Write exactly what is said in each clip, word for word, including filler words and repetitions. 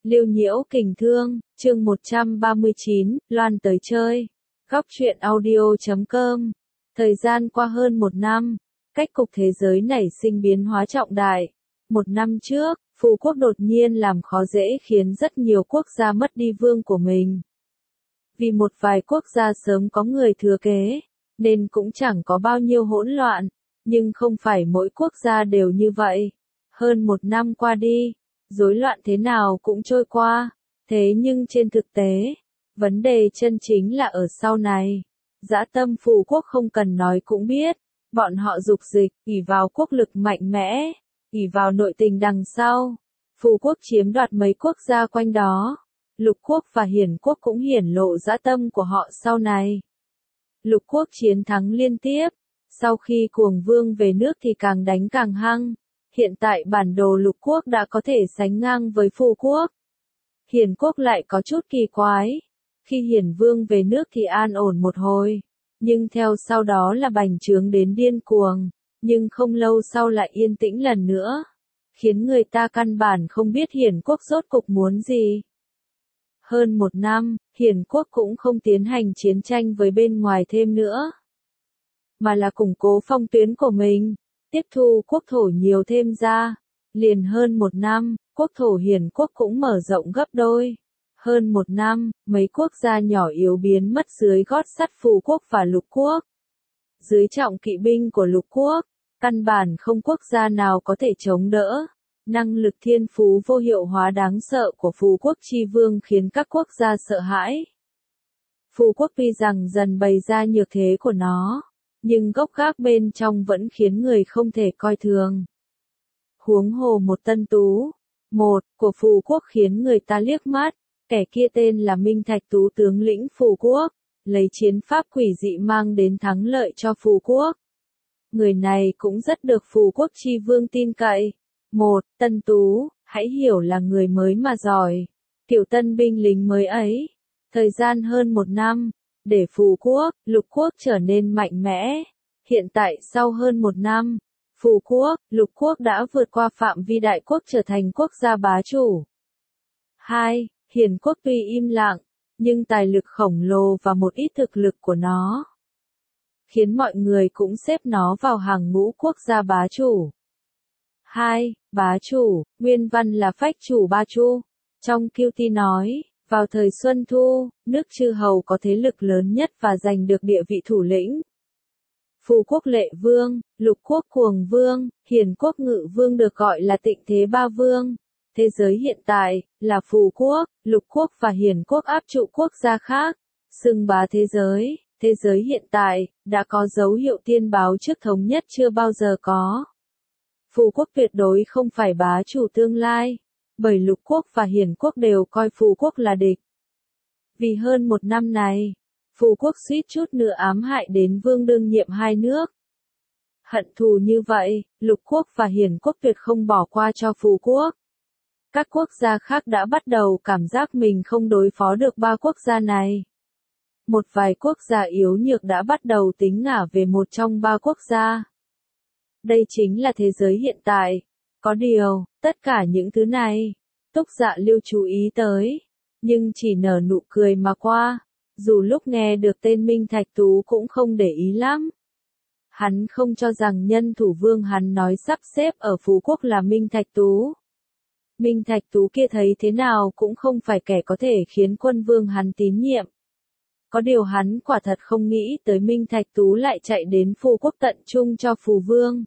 Liêu Nhiễu Kình Thương, chương một trăm ba mươi chín, Loan tới chơi. Góc truyện audio chấm com. Thời gian qua hơn một năm, cách cục thế giới nảy sinh biến hóa trọng đại. Một năm trước, Phù quốc đột nhiên làm khó dễ khiến rất nhiều quốc gia mất đi vương của mình. Vì một vài quốc gia sớm có người thừa kế, nên cũng chẳng có bao nhiêu hỗn loạn, nhưng không phải mỗi quốc gia đều như vậy. Hơn một năm qua đi, rối loạn thế nào cũng trôi qua, thế nhưng trên thực tế, vấn đề chân chính là ở sau này. Dã tâm Phù quốc không cần nói cũng biết, bọn họ dục dịch, ỷ vào quốc lực mạnh mẽ, ỷ vào nội tình đằng sau. Phù quốc chiếm đoạt mấy quốc gia quanh đó. Lục quốc và Hiển quốc cũng hiển lộ dã tâm của họ sau này. Lục quốc chiến thắng liên tiếp, sau khi Cuồng Vương về nước thì càng đánh càng hăng. Hiện tại bản đồ Lục quốc đã có thể sánh ngang với Phù quốc. Hiển quốc lại có chút kỳ quái. Khi Hiển Vương về nước thì an ổn một hồi, nhưng theo sau đó là bành trướng đến điên cuồng, nhưng không lâu sau lại yên tĩnh lần nữa, khiến người ta căn bản không biết Hiển quốc rốt cục muốn gì. Hơn một năm, Hiển quốc cũng không tiến hành chiến tranh với bên ngoài thêm nữa, mà là củng cố phong tuyến của mình, tiếp thu quốc thổ nhiều thêm ra. Liền hơn một năm, quốc thổ Hiển quốc cũng mở rộng gấp đôi. Hơn một năm, mấy quốc gia nhỏ yếu biến mất dưới gót sắt Phù quốc và Lục quốc. Dưới trọng kỵ binh của Lục quốc, căn bản không quốc gia nào có thể chống đỡ. Năng lực thiên phú vô hiệu hóa đáng sợ của Phù quốc chi vương khiến các quốc gia sợ hãi. Phù quốc tuy rằng dần bày ra nhược thế của nó, nhưng gốc gác bên trong vẫn khiến người không thể coi thường. Huống hồ một Tân Tú, một của Phù quốc khiến người ta liếc mắt, kẻ kia tên là Minh Thạch Tú tướng lĩnh Phù quốc, lấy chiến pháp quỷ dị mang đến thắng lợi cho Phù quốc. Người này cũng rất được Phù quốc chi vương tin cậy. Một, Tân Tú, hãy hiểu là người mới mà giỏi, kiểu tân binh lính mới ấy. Thời gian hơn một năm, để Phù quốc, Lục quốc trở nên mạnh mẽ. Hiện tại sau hơn một năm, Phù quốc, Lục quốc đã vượt qua phạm vi đại quốc trở thành quốc gia bá chủ. Hai, Hiển quốc tuy im lặng, nhưng tài lực khổng lồ và một ít thực lực của nó khiến mọi người cũng xếp nó vào hàng ngũ quốc gia bá chủ. Hai, Bá chủ, nguyên văn là phách chủ Ba Chu. Trong Kiêu Ti nói, vào thời Xuân Thu, nước chư hầu có thế lực lớn nhất và giành được địa vị thủ lĩnh. Phù quốc Lệ Vương, Lục quốc Cuồng Vương, Hiển quốc Ngự Vương được gọi là Tịnh Thế Ba Vương. Thế giới hiện tại, là Phù quốc, Lục quốc và Hiển quốc áp trụ quốc gia khác, xưng bá thế giới. Thế giới hiện tại, đã có dấu hiệu tiên báo trước thống nhất chưa bao giờ có. Phù quốc tuyệt đối không phải bá chủ tương lai, bởi Lục quốc và Hiển quốc đều coi Phù quốc là địch. Vì hơn một năm này, Phù quốc suýt chút nữa ám hại đến vương đương nhiệm hai nước. Hận thù như vậy, Lục quốc và Hiển quốc tuyệt không bỏ qua cho Phù quốc. Các quốc gia khác đã bắt đầu cảm giác mình không đối phó được ba quốc gia này. Một vài quốc gia yếu nhược đã bắt đầu tính ngả về một trong ba quốc gia. Đây chính là thế giới hiện tại. Có điều, tất cả những thứ này, Túc Dạ Liêu chú ý tới, nhưng chỉ nở nụ cười mà qua, dù lúc nghe được tên Minh Thạch Tú cũng không để ý lắm. Hắn không cho rằng nhân thủ vương hắn nói sắp xếp ở Phù quốc là Minh Thạch Tú. Minh Thạch Tú kia thấy thế nào cũng không phải kẻ có thể khiến quân vương hắn tín nhiệm. Có điều hắn quả thật không nghĩ tới Minh Thạch Tú lại chạy đến Phù quốc tận trung cho Phù vương.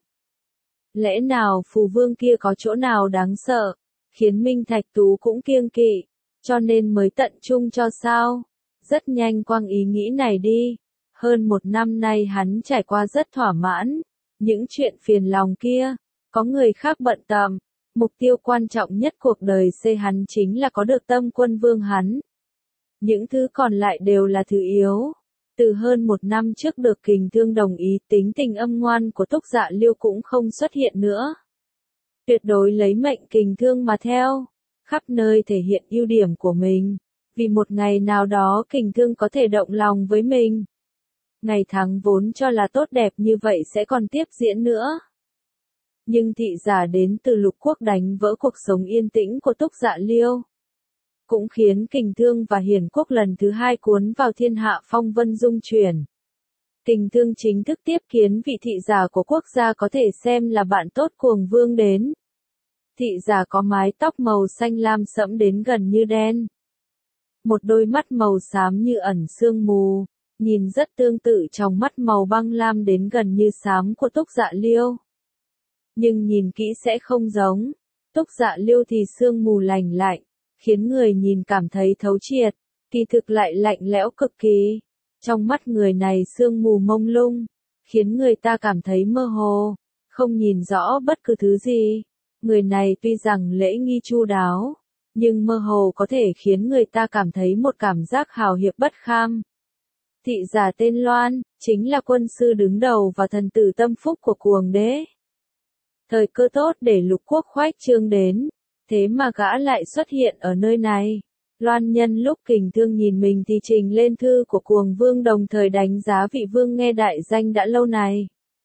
Lẽ nào Phù vương kia có chỗ nào đáng sợ, khiến Minh Thạch Tú cũng kiêng kỵ, cho nên mới tận trung cho sao? Rất nhanh quăng ý nghĩ này đi. Hơn một năm nay hắn trải qua rất thỏa mãn. Những chuyện phiền lòng kia, có người khác bận tâm. Mục tiêu quan trọng nhất cuộc đời C hắn chính là có được tâm quân vương hắn. Những thứ còn lại đều là thứ yếu. Từ hơn một năm trước được Kình Thương đồng ý, tính tình âm ngoan của Túc Dạ Liêu cũng không xuất hiện nữa. Tuyệt đối lấy mệnh Kình Thương mà theo, khắp nơi thể hiện ưu điểm của mình, vì một ngày nào đó Kình Thương có thể động lòng với mình. Ngày tháng vốn cho là tốt đẹp như vậy sẽ còn tiếp diễn nữa. Nhưng thị giả đến từ Lục quốc đánh vỡ cuộc sống yên tĩnh của Túc Dạ Liêu. cũng khiến Kình Thương và Hiền Quốc lần thứ hai cuốn vào thiên hạ phong vân dung chuyển. Kình Thương chính thức tiếp kiến vị thị giả của quốc gia có thể xem là bạn tốt cuồng vương đến. Thị giả có mái tóc màu xanh lam sẫm đến gần như đen. Một đôi mắt màu xám như ẩn sương mù, nhìn rất tương tự trong mắt màu băng lam đến gần như xám của Túc Dạ Liêu. Nhưng nhìn kỹ sẽ không giống. Túc Dạ Liêu thì sương mù lành lạnh, khiến người nhìn cảm thấy thấu triệt, kỳ thực lại lạnh lẽo cực kỳ. Trong mắt người này sương mù mông lung, khiến người ta cảm thấy mơ hồ, không nhìn rõ bất cứ thứ gì. Người này tuy rằng lễ nghi chu đáo, nhưng mơ hồ có thể khiến người ta cảm thấy một cảm giác hào hiệp bất kham. Thị giả tên Loan, chính là quân sư đứng đầu và thần tử tâm phúc của cuồng đế. Thời cơ tốt để lục quốc khoách trương đến, thế mà gã lại xuất hiện ở nơi này. Loan nhân lúc Kình Thương nhìn mình thì trình lên thư của cuồng vương, đồng thời đánh giá vị vương nghe đại danh đã lâu này.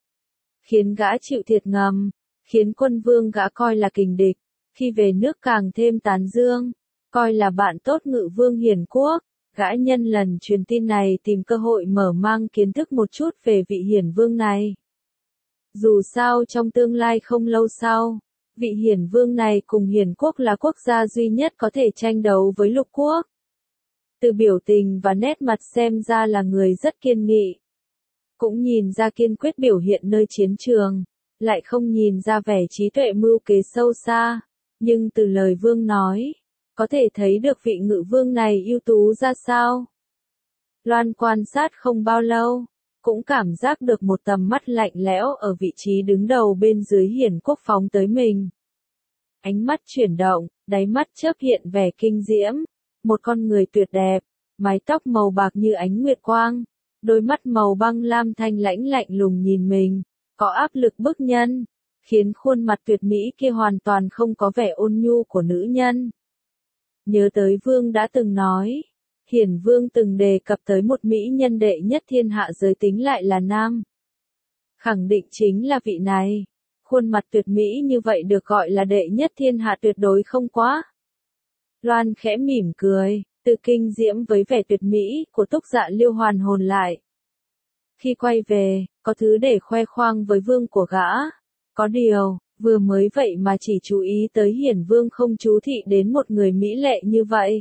Khiến gã chịu thiệt ngầm, khiến quân vương gã coi là kình địch, khi về nước càng thêm tán dương, coi là bạn tốt Ngự vương Hiền Quốc. Gã nhân lần truyền tin này tìm cơ hội mở mang kiến thức một chút về vị hiển vương này. Dù sao trong tương lai không lâu sau, vị hiển vương này cùng Hiền Quốc là quốc gia duy nhất có thể tranh đấu với lục quốc. Từ biểu tình và nét mặt xem ra là người rất kiên nghị. Cũng nhìn ra kiên quyết biểu hiện nơi chiến trường, lại không nhìn ra vẻ trí tuệ mưu kế sâu xa. Nhưng từ lời vương nói, có thể thấy được vị Ngự vương này ưu tú ra sao. Loan quan sát không bao lâu, cũng cảm giác được một tầm mắt lạnh lẽo ở vị trí đứng đầu bên dưới Hiền Quốc phóng tới mình. Ánh mắt chuyển động, đáy mắt chớp hiện vẻ kinh diễm, một con người tuyệt đẹp, mái tóc màu bạc như ánh nguyệt quang, đôi mắt màu băng lam thanh lãnh lạnh lùng nhìn mình, có áp lực bức nhân, khiến khuôn mặt tuyệt mỹ kia hoàn toàn không có vẻ ôn nhu của nữ nhân. Nhớ tới vương đã từng nói, Hiển vương từng đề cập tới một mỹ nhân đệ nhất thiên hạ giới tính lại là nam. Khẳng định chính là vị này. Khuôn mặt tuyệt mỹ như vậy được gọi là đệ nhất thiên hạ tuyệt đối không quá. Loan khẽ mỉm cười, tự kinh diễm với vẻ tuyệt mỹ của Túc Dạ Liêu hoàn hồn lại. Khi quay về, có thứ để khoe khoang với vương của gã. Có điều, vừa mới vậy mà chỉ chú ý tới Hiển vương không chú thị đến một người mỹ lệ như vậy.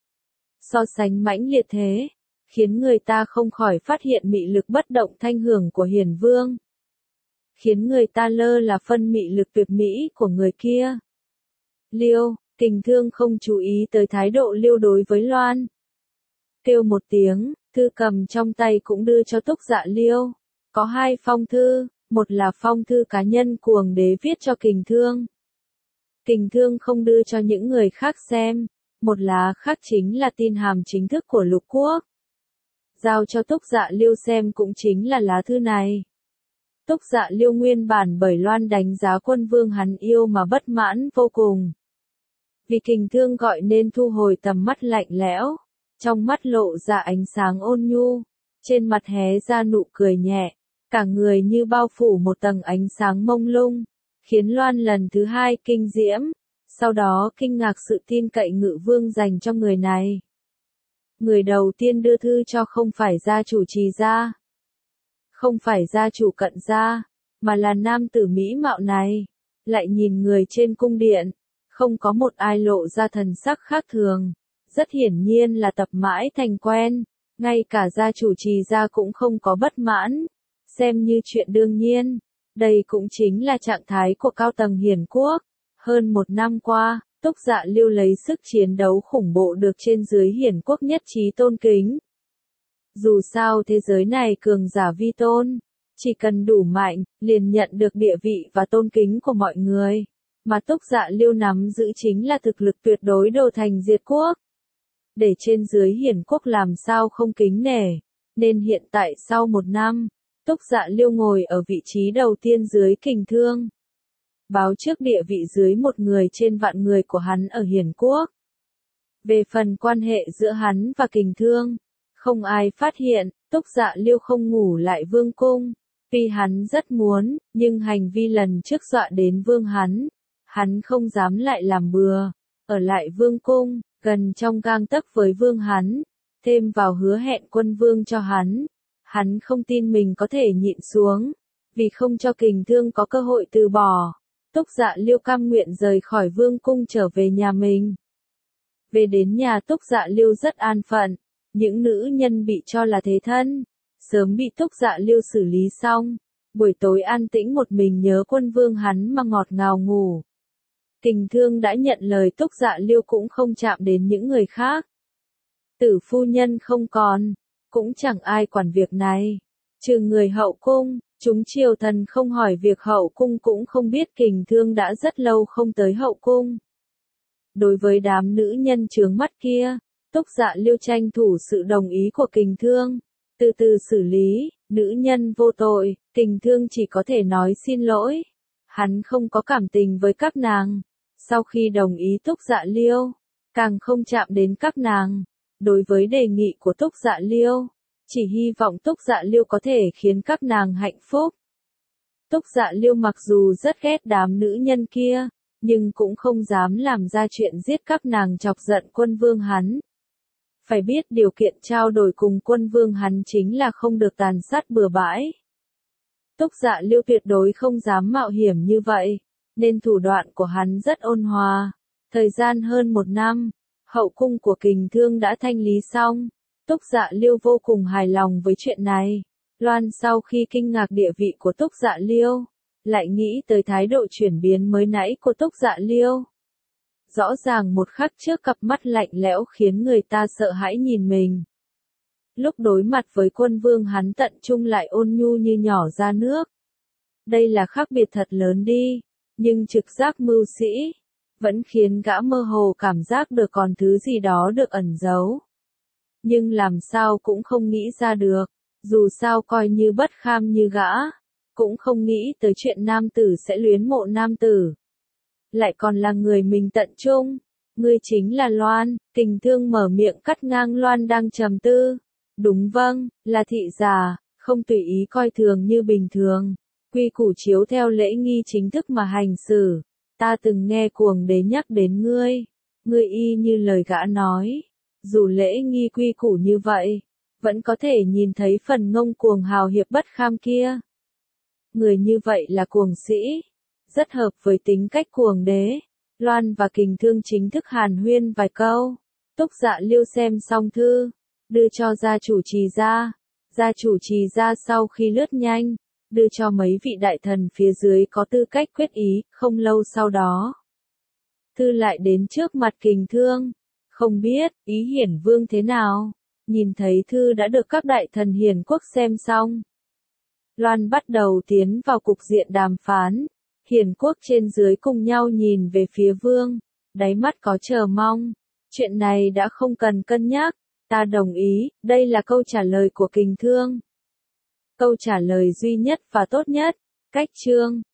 So sánh mãnh liệt thế, khiến người ta không khỏi phát hiện mị lực bất động thanh hưởng của Hiển vương. Khiến người ta lơ là phân mị lực tuyệt mỹ của người kia. Liêu, Kình Thương không chú ý tới thái độ Liêu đối với Loan. Kêu một tiếng, thư cầm trong tay cũng đưa cho Túc Dạ Liêu. Có hai phong thư, một là phong thư cá nhân cuồng đế viết cho Kình Thương. Kình Thương không đưa cho những người khác xem, một lá khác chính là tin hàm chính thức của lục quốc. Giao cho Túc Dạ Liêu xem cũng chính là lá thư này. Túc Dạ Liêu nguyên bản bởi Loan đánh giá quân vương hắn yêu mà bất mãn vô cùng. Vì Kình Thương gọi nên thu hồi tầm mắt lạnh lẽo, trong mắt lộ ra ánh sáng ôn nhu, trên mặt hé ra nụ cười nhẹ, cả người như bao phủ một tầng ánh sáng mông lung, khiến Loan lần thứ hai kinh diễm, sau đó kinh ngạc sự tin cậy Ngự vương dành cho người này. Người đầu tiên đưa thư cho không phải gia chủ Trì gia, không phải gia chủ Cận gia, mà là nam tử mỹ mạo này. Lại nhìn người trên cung điện, không có một ai lộ ra thần sắc khác thường, rất hiển nhiên là tập mãi thành quen, ngay cả gia chủ Trì gia cũng không có bất mãn, xem như chuyện đương nhiên. Đây cũng chính là trạng thái của cao tầng Hiền Quốc. Hơn một năm qua, Túc Dạ Liêu lấy sức chiến đấu khủng bộ được trên dưới Hiền Quốc nhất trí tôn kính. Dù sao thế giới này cường giả vi tôn, chỉ cần đủ mạnh, liền nhận được địa vị và tôn kính của mọi người. Mà Túc Dạ Liêu nắm giữ chính là thực lực tuyệt đối đồ thành diệt quốc. Để trên dưới Hiền Quốc làm sao không kính nể, nên hiện tại sau một năm, Túc Dạ Liêu ngồi ở vị trí đầu tiên dưới Kình Thương. Báo trước địa vị dưới một người trên vạn người của hắn ở Hiền Quốc. Về phần quan hệ giữa hắn và Kình Thương, không ai phát hiện, Túc Dạ Liêu không ngủ lại vương cung. Tuy hắn rất muốn, nhưng hành vi lần trước dọa đến vương hắn. Hắn không dám lại làm bừa. Ở lại vương cung, gần trong gang tấc với vương hắn, thêm vào hứa hẹn quân vương cho hắn. Hắn không tin mình có thể nhịn xuống, vì không cho Kình Thương có cơ hội từ bỏ. Túc Dạ Liêu cam nguyện rời khỏi vương cung trở về nhà mình. Về đến nhà Túc Dạ Liêu rất an phận, những nữ nhân bị cho là thế thân, sớm bị Túc Dạ Liêu xử lý xong, buổi tối an tĩnh một mình nhớ quân vương hắn mà ngọt ngào ngủ. Kình Thương đã nhận lời Túc Dạ Liêu cũng không chạm đến những người khác. Tử phu nhân không còn, cũng chẳng ai quản việc này, trừ người hậu cung, chúng triều thần không hỏi việc hậu cung cũng không biết Kình Thương đã rất lâu không tới hậu cung. Đối với đám nữ nhân chướng mắt kia, Túc Dạ Liêu tranh thủ sự đồng ý của Kình Thương, từ từ xử lý, nữ nhân vô tội, Kình Thương chỉ có thể nói xin lỗi. Hắn không có cảm tình với các nàng, sau khi đồng ý Túc Dạ Liêu, càng không chạm đến các nàng. Đối với đề nghị của Túc Dạ Liêu, chỉ hy vọng Túc Dạ Liêu có thể khiến các nàng hạnh phúc. Túc Dạ Liêu mặc dù rất ghét đám nữ nhân kia, nhưng cũng không dám làm ra chuyện giết các nàng chọc giận quân vương hắn. Phải biết điều kiện trao đổi cùng quân vương hắn chính là không được tàn sát bừa bãi. Túc Dạ Liêu tuyệt đối không dám mạo hiểm như vậy, nên thủ đoạn của hắn rất ôn hòa. Thời gian hơn một năm, hậu cung của Kình Thương đã thanh lý xong. Túc Dạ Liêu vô cùng hài lòng với chuyện này. Loan sau khi kinh ngạc địa vị của Túc Dạ Liêu, lại nghĩ tới thái độ chuyển biến mới nãy của Túc Dạ Liêu. Rõ ràng một khắc trước cặp mắt lạnh lẽo khiến người ta sợ hãi nhìn mình. Lúc đối mặt với quân vương hắn tận trung lại ôn nhu như nhỏ ra nước. Đây là khác biệt thật lớn đi, nhưng trực giác mưu sĩ, vẫn khiến gã mơ hồ cảm giác được còn thứ gì đó được ẩn giấu. Nhưng làm sao cũng không nghĩ ra được, dù sao coi như bất kham như gã, cũng không nghĩ tới chuyện nam tử sẽ luyến mộ nam tử. Lại còn là người mình tận trung, ngươi chính là Loan. Kình Thương mở miệng cắt ngang Loan đang trầm tư. Đúng vâng, là thị giả, không tùy ý coi thường như bình thường. Quy củ chiếu theo lễ nghi chính thức mà hành xử. Ta từng nghe cuồng đế nhắc đến ngươi, ngươi y như lời gã nói. Dù lễ nghi quy củ như vậy, vẫn có thể nhìn thấy phần ngông cuồng hào hiệp bất kham kia. Người như vậy là cuồng sĩ, rất hợp với tính cách cuồng đế. Loan và Kình Thương chính thức hàn huyên vài câu. Túc Dạ Liêu xem xong thư, đưa cho gia chủ Trì gia. Gia chủ Trì gia sau khi lướt nhanh, đưa cho mấy vị đại thần phía dưới có tư cách quyết ý. Không lâu sau đó, thư lại đến trước mặt Kình Thương. Không biết ý Hiển Vương thế nào. Nhìn thấy thư đã được các đại thần hiền quốc xem xong, Loan bắt đầu tiến vào cục diện đàm phán. Hiền quốc trên dưới cùng nhau nhìn về phía vương, đáy mắt có chờ mong. Chuyện này đã không cần cân nhắc, ta đồng ý. Đây là câu trả lời của Kình Thương. Câu trả lời duy nhất và tốt nhất. Cách chương